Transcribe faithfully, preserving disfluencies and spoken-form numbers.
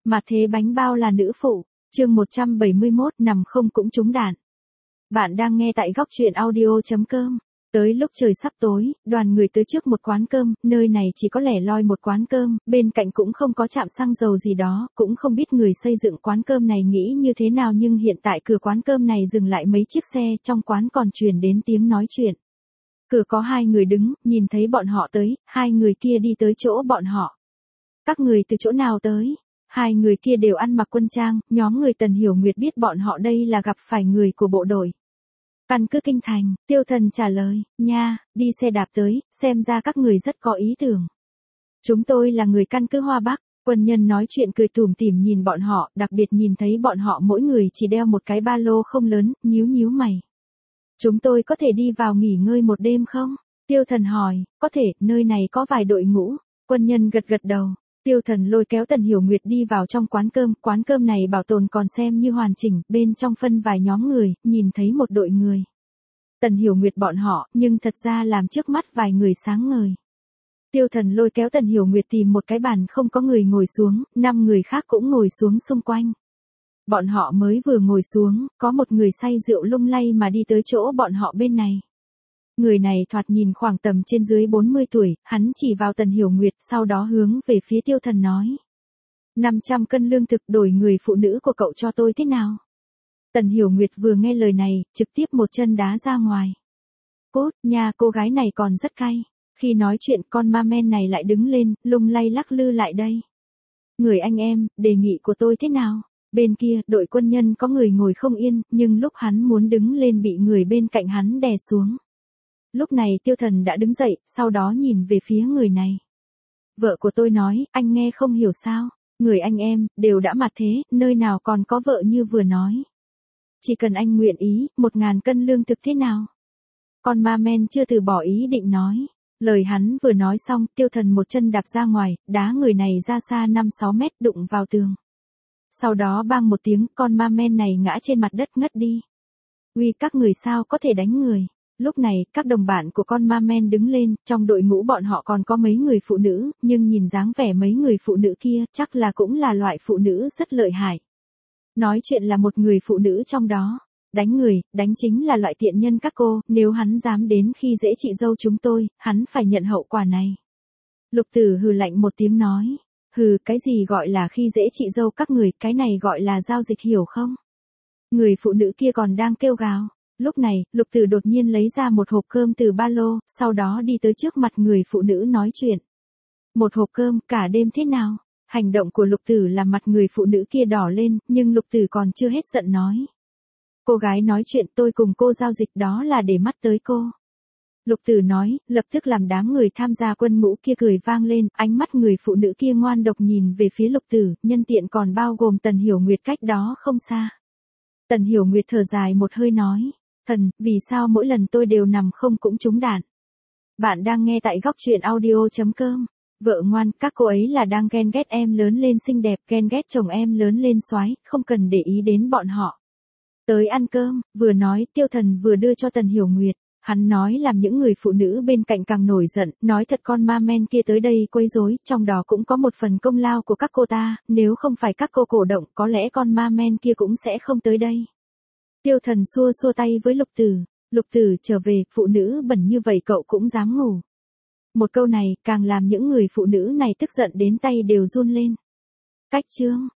Mà thế bánh bao là nữ phụ, chương một trăm bảy mươi mốt nằm không cũng trúng đạn. Bạn đang nghe tại góc truyện audio.com. Tới lúc trời sắp tối, đoàn người tới trước một quán cơm, nơi này chỉ có lẻ loi một quán cơm, bên cạnh cũng không có trạm xăng dầu gì đó, cũng không biết người xây dựng quán cơm này nghĩ như thế nào nhưng hiện tại cửa quán cơm này dừng lại mấy chiếc xe, trong quán còn truyền đến tiếng nói chuyện. Cửa có hai người đứng, nhìn thấy bọn họ tới, hai người kia đi tới chỗ bọn họ. Các người từ chỗ nào tới? Hai người kia đều ăn mặc quân trang, nhóm người Tần Hiểu Nguyệt biết bọn họ đây là gặp phải người của bộ đội. Căn cứ Kinh Thành, Tiêu Thần trả lời, nha, đi xe đạp tới, xem ra các người rất có ý tưởng. Chúng tôi là người căn cứ Hoa Bắc, quân nhân nói chuyện cười tủm tỉm nhìn bọn họ, đặc biệt nhìn thấy bọn họ mỗi người chỉ đeo một cái ba lô không lớn, nhíu nhíu mày. Chúng tôi có thể đi vào nghỉ ngơi một đêm không? Tiêu Thần hỏi, có thể, nơi này có vài đội ngũ, quân nhân gật gật đầu. Tiêu Thần lôi kéo Tần Hiểu Nguyệt đi vào trong quán cơm, quán cơm này bảo tồn còn xem như hoàn chỉnh, bên trong phân vài nhóm người, nhìn thấy một đội người. Tần Hiểu Nguyệt bọn họ, nhưng thật ra làm trước mắt vài người sáng ngời. Tiêu Thần lôi kéo Tần Hiểu Nguyệt tìm một cái bàn không có người ngồi xuống, năm người khác cũng ngồi xuống xung quanh. Bọn họ mới vừa ngồi xuống, có một người say rượu lung lay mà đi tới chỗ bọn họ bên này. Người này thoạt nhìn khoảng tầm trên dưới bốn mươi tuổi, hắn chỉ vào Tần Hiểu Nguyệt, sau đó hướng về phía Tiêu Thần nói. năm trăm cân lương thực đổi người phụ nữ của cậu cho tôi thế nào? Tần Hiểu Nguyệt vừa nghe lời này, trực tiếp một chân đá ra ngoài. Cút, nha, cô gái này còn rất cay. Khi nói chuyện con ma men này lại đứng lên, lung lay lắc lư lại đây. Người anh em, đề nghị của tôi thế nào? Bên kia, đội quân nhân có người ngồi không yên, nhưng lúc hắn muốn đứng lên bị người bên cạnh hắn đè xuống. Lúc này Tiêu Thần đã đứng dậy, sau đó nhìn về phía người này. Vợ của tôi nói, anh nghe không hiểu sao, người anh em, đều đã mặt thế, nơi nào còn có vợ như vừa nói. Chỉ cần anh nguyện ý, một ngàn cân lương thực thế nào? Con ma men chưa từ bỏ ý định nói. Lời hắn vừa nói xong, Tiêu Thần một chân đạp ra ngoài, đá người này ra xa năm sáu mét đụng vào tường. Sau đó bang một tiếng, con ma men này ngã trên mặt đất ngất đi. Uy, các người sao có thể đánh người? Lúc này, các đồng bạn của con ma men đứng lên, trong đội ngũ bọn họ còn có mấy người phụ nữ, nhưng nhìn dáng vẻ mấy người phụ nữ kia, chắc là cũng là loại phụ nữ rất lợi hại. Nói chuyện là một người phụ nữ trong đó. Đánh người, đánh chính là loại tiện nhân các cô, nếu hắn dám đến khi dễ chị dâu chúng tôi, hắn phải nhận hậu quả này. Lục Tử hừ lạnh một tiếng nói. Hừ, cái gì gọi là khi dễ chị dâu các người, cái này gọi là giao dịch hiểu không? Người phụ nữ kia còn đang kêu gào. Lúc này, Lục Tử đột nhiên lấy ra một hộp cơm từ ba lô, sau đó đi tới trước mặt người phụ nữ nói chuyện. Một hộp cơm, cả đêm thế nào? Hành động của Lục Tử làm mặt người phụ nữ kia đỏ lên, nhưng Lục Tử còn chưa hết giận nói. Cô gái nói chuyện tôi cùng cô giao dịch đó là để mắt tới cô. Lục Tử nói, lập tức làm đám người tham gia quân ngũ kia cười vang lên, ánh mắt người phụ nữ kia ngoan độc nhìn về phía Lục Tử, nhân tiện còn bao gồm Tần Hiểu Nguyệt cách đó không xa. Tần Hiểu Nguyệt thở dài một hơi nói, Thần, vì sao mỗi lần tôi đều nằm không cũng trúng đạn? Bạn đang nghe tại góc truyện audio.com. Vợ ngoan, các cô ấy là đang ghen ghét em lớn lên xinh đẹp, ghen ghét chồng em lớn lên soái, không cần để ý đến bọn họ. Tới ăn cơm, vừa nói, Tiêu Thần vừa đưa cho Tần Hiểu Nguyệt. Hắn nói làm những người phụ nữ bên cạnh càng nổi giận, nói thật con ma men kia tới đây quấy rối, trong đó cũng có một phần công lao của các cô ta, nếu không phải các cô cổ động, có lẽ con ma men kia cũng sẽ không tới đây. Tiêu Thần xua xua tay với Lục Tử, Lục Tử trở về, phụ nữ bẩn như vậy cậu cũng dám ngủ. Một câu này, càng làm những người phụ nữ này tức giận đến tay đều run lên. Cách chương,